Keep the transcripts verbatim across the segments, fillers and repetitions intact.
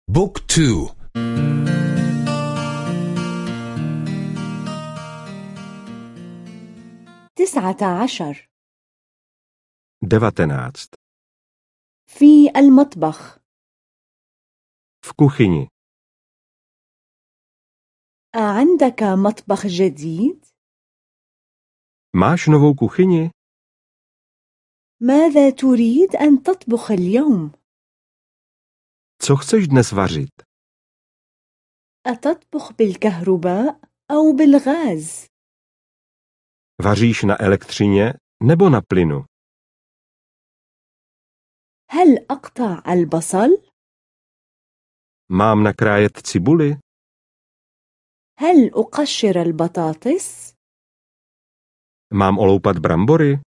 بوك تو. تسعة عشر. devatenáct. في المطبخ. V kuchyni. أعندك مطبخ جديد؟ Máš novou kuchyni? ماذا تريد أن تطبخ اليوم؟ Co chceš dnes vařit? أتطبخ بالكهرباء أو بالغاز؟ Vaříš na elektřině nebo na plynu? هل أقطع البصل؟ Mám nakrájet cibuli? هل أقشر البطاطس؟ Mám oloupat brambory?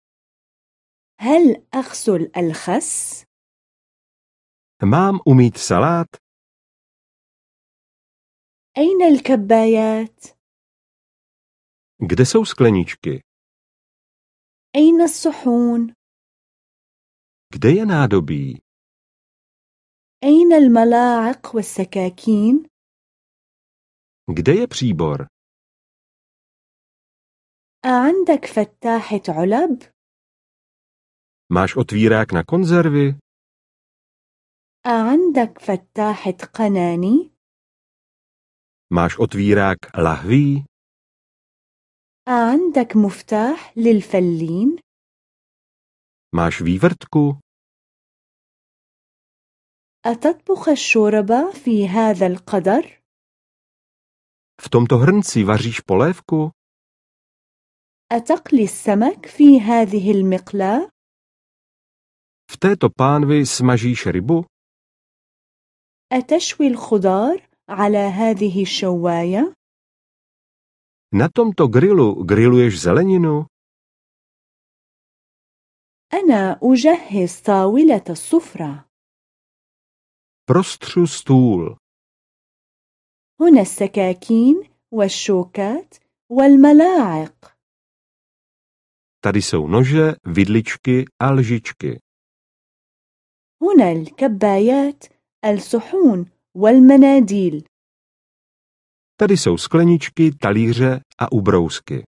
هل أغسل الخس؟ Mám umýt salát? أين الكبايات؟ Kde jsou skleničky? أين الصحون؟ Kde je nádobí? أين الملاعق والسكاكين؟ Kde je příbor? أعندك فتاحة علب؟ Máš otvírák na konzervy? أعندك فتاحة قناني؟ Máš otvírák lahví? أعندك مفتاح للفلين؟ Máš vývrtku? أتطبخ الشوربة في هذا القدر؟ V tomto hrnci vaříš polévku? أتقلي السمك في هذه المقلاة؟ V této pánvi smažíš rybu? أتشوي الخضار على هذه الشواية؟ Na tomto grilu grilluješ zeleninu? أنا أجهز طاولة السفرة. Prostřu stůl. هنا السكاكين والشوكات والملاعق. Tady jsou nože, vidličky a lžičky. هنا الكبايات، الصحون والمناديل. Tady jsou skleničky, talíře a ubrousky.